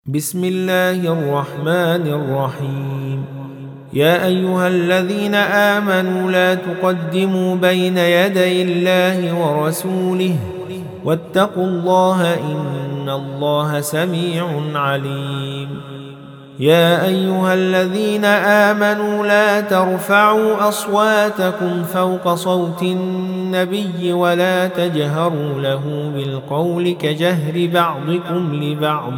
بسم الله الرحمن الرحيم. يا أيها الذين آمنوا لا تقدموا بين يدي الله ورسوله واتقوا الله إن الله سميع عليم. يا أيها الذين آمنوا لا ترفعوا أصواتكم فوق صوت النبي ولا تجهروا له بالقول كجهر بعضكم لبعض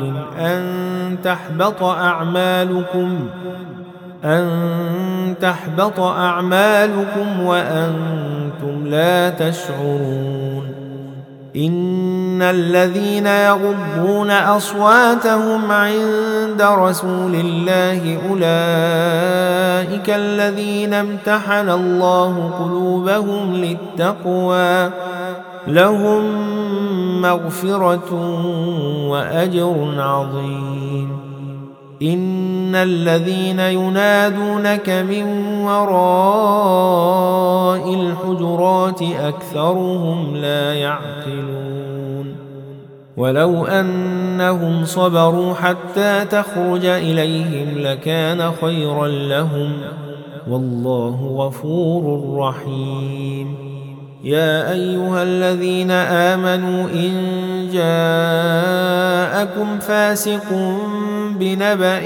أن تحبط أعمالكم وأنتم لا تشعرون. إن الذين يغضون أصواتهم عند رسول الله أولئك الذين امتحن الله قلوبهم للتقوى لهم مغفرة وأجر عظيم. إن الذين ينادونك من وراء الحجرات أكثرهم لا يعقلون. ولو أنهم صبروا حتى تخرج إليهم لكان خيرا لهم والله غفور رحيم. يا أيها الذين آمنوا إن جاءكم فاسق بنبأ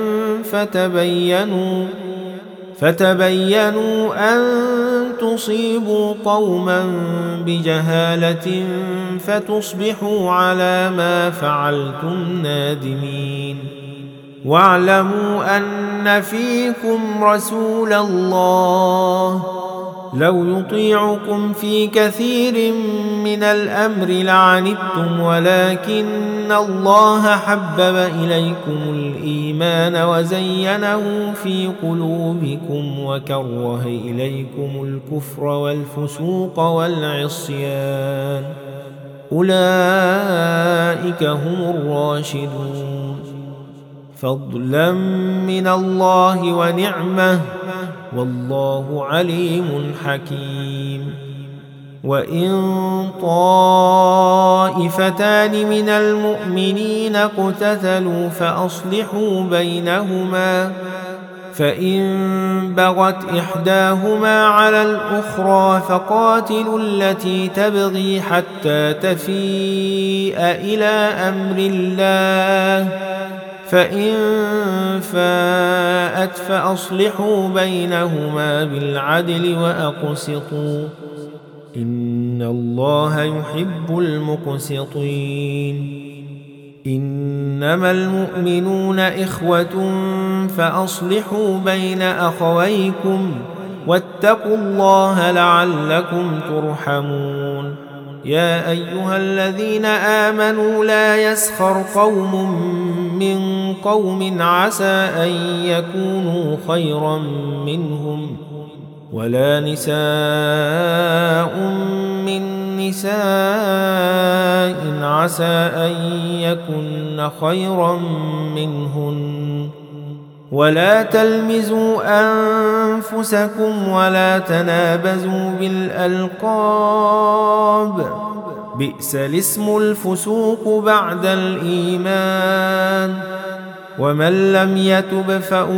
فتبينوا أن تصيبوا قوما بجهالة فتصبحوا على ما فعلتم نادمين. واعلموا أن فيكم رسول الله لو يطيعكم في كثير من الأمر لعنتم ولكن الله حبب إليكم الإيمان وزينه في قلوبكم وكره إليكم الكفر والفسوق والعصيان أولئك هم الراشدون فضلا من الله ونعمة والله عليم حكيم. وإن طائفتان من المؤمنين اقتتلوا فأصلحوا بينهما فإن بغت إحداهما على الأخرى فقاتلوا التي تبغي حتى تفيء إلى أمر الله فإن فاءت فأصلحوا بينهما بالعدل وأقسطوا إن الله يحب المقسطين. إنما المؤمنون إخوة فأصلحوا بين أخويكم واتقوا الله لعلكم ترحمون. يا أيها الذين آمنوا لا يسخر قوم من قوم عسى أن يكونوا خيرا منهم ولا نساء من نساء عسى أن يكن خيرا منهن ولا تلمزوا أنفسكم ولا تنابزوا بالألقاب بئس الاسم الفسوق بعد الإيمان ومن لم يتب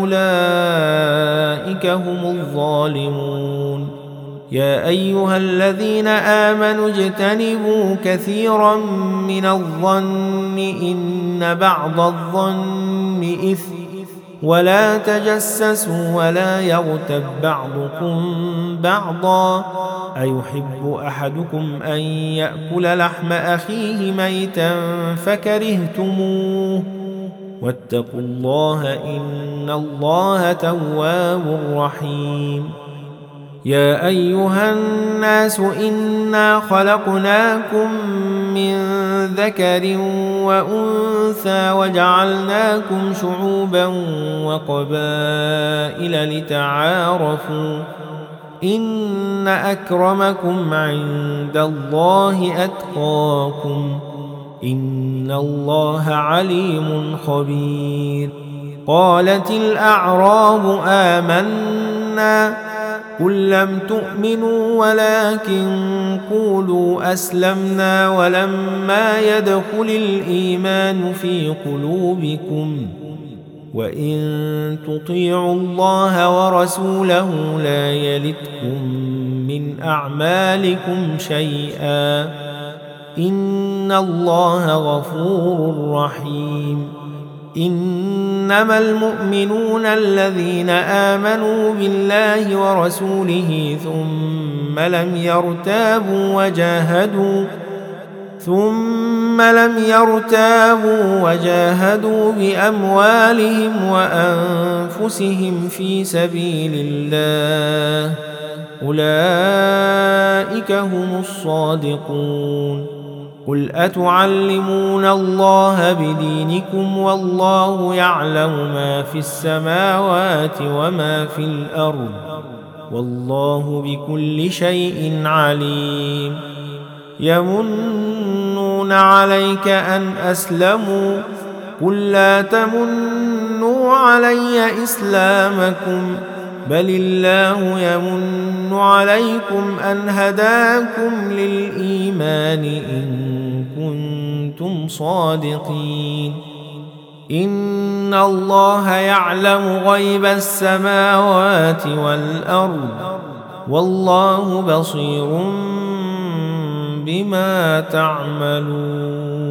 فأولئك هم الظالمون. يا أيها الذين آمنوا اجتنبوا كثيرا من الظن إن بعض الظن إثم ولا تجسسوا ولا يغتب بعضكم بعضا أيحب أحدكم أن يأكل لحم أخيه ميتا فكرهتموه واتقوا الله إن الله تواب رحيم. يا أيها الناس إنا خلقناكم من ذكر وأنثى وجعلناكم شعوبا وقبائل لتعارفوا إن أكرمكم عند الله أتقاكم إن الله عليم خبير. قالت الأعراب آمنا قل لم تؤمنوا ولكن قولوا أسلمنا ولما يدخل الإيمان في قلوبكم وإن تطيعوا الله ورسوله لا يلتكم من أعمالكم شيئا إن الله غفور رحيم إنما المؤمنون الذين آمنوا بالله ورسوله ثم لم يرتابوا وجاهدوا بأموالهم وأنفسهم في سبيل الله أولئك هم الصادقون قل أتعلمون الله بدينكم والله يعلم ما في السماوات وما في الأرض والله بكل شيء عليم يمنون عليك أن أسلموا قل لا تمنوا علي إسلامكم بل الله يمن عليكم أن هداكم للإيمان إن كنتم صادقين إن الله يعلم غيب السماوات والأرض والله بصير بما تعملون